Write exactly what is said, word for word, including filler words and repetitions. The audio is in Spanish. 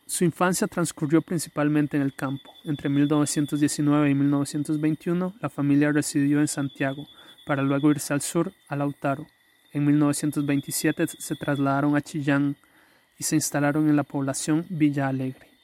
Su infancia transcurrió principalmente en el campo. Entre mil novecientos diecinueve y mil novecientos veintiuno, la familia residió en Santiago, para luego irse al sur, a Lautaro. En mil novecientos veintisiete se trasladaron a Chillán y se instalaron en la población Villa Alegre.